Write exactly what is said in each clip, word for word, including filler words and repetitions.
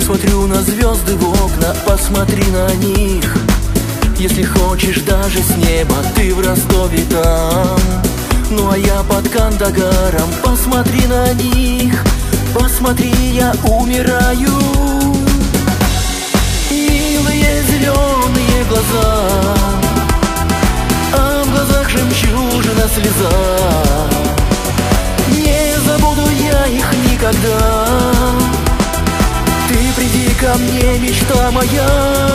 смотрю на звезды в окна, посмотри на них. Если хочешь, даже с неба, ты в Ростове там. Ну а я под Кандагаром, посмотри на них. Посмотри, я умираю. Милые зеленые глаза, а в глазах жемчужина слеза. Не забуду я их никогда. Ты приди ко мне, мечта моя.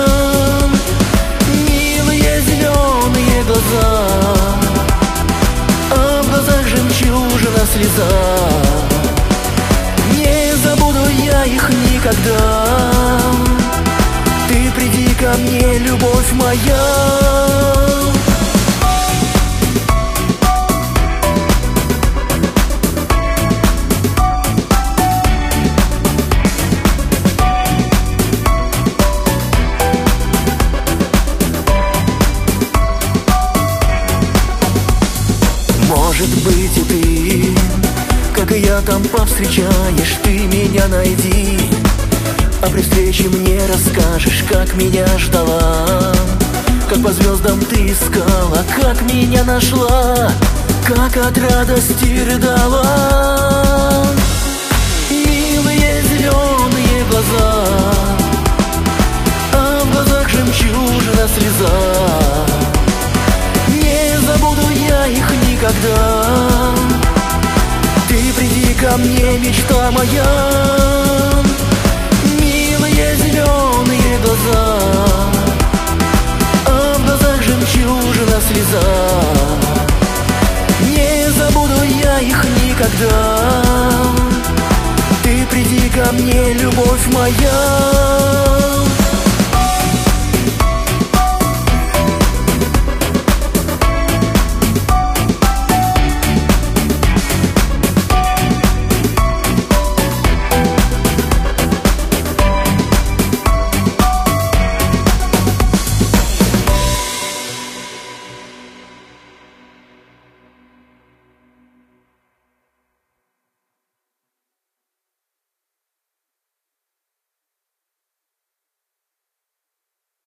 Милые зеленые глаза, а в глазах жемчужина слеза. Не забуду я их никогда. Ты приди ко мне, любовь моя. Может быть, и ты, как и я, там повстречаешь. Ты меня найди, а при встрече мне расскажешь, как меня ждала, как по звездам ты искала, как меня нашла, как от радости рыдала. Милые зеленые глаза, а в глазах жемчужина слеза. Не забуду я их никогда. Ты приди ко мне, мечта моя. Милые зеленые глаза, а в глазах жемчужина слеза. Не забуду я их никогда. Ты приди ко мне, любовь моя.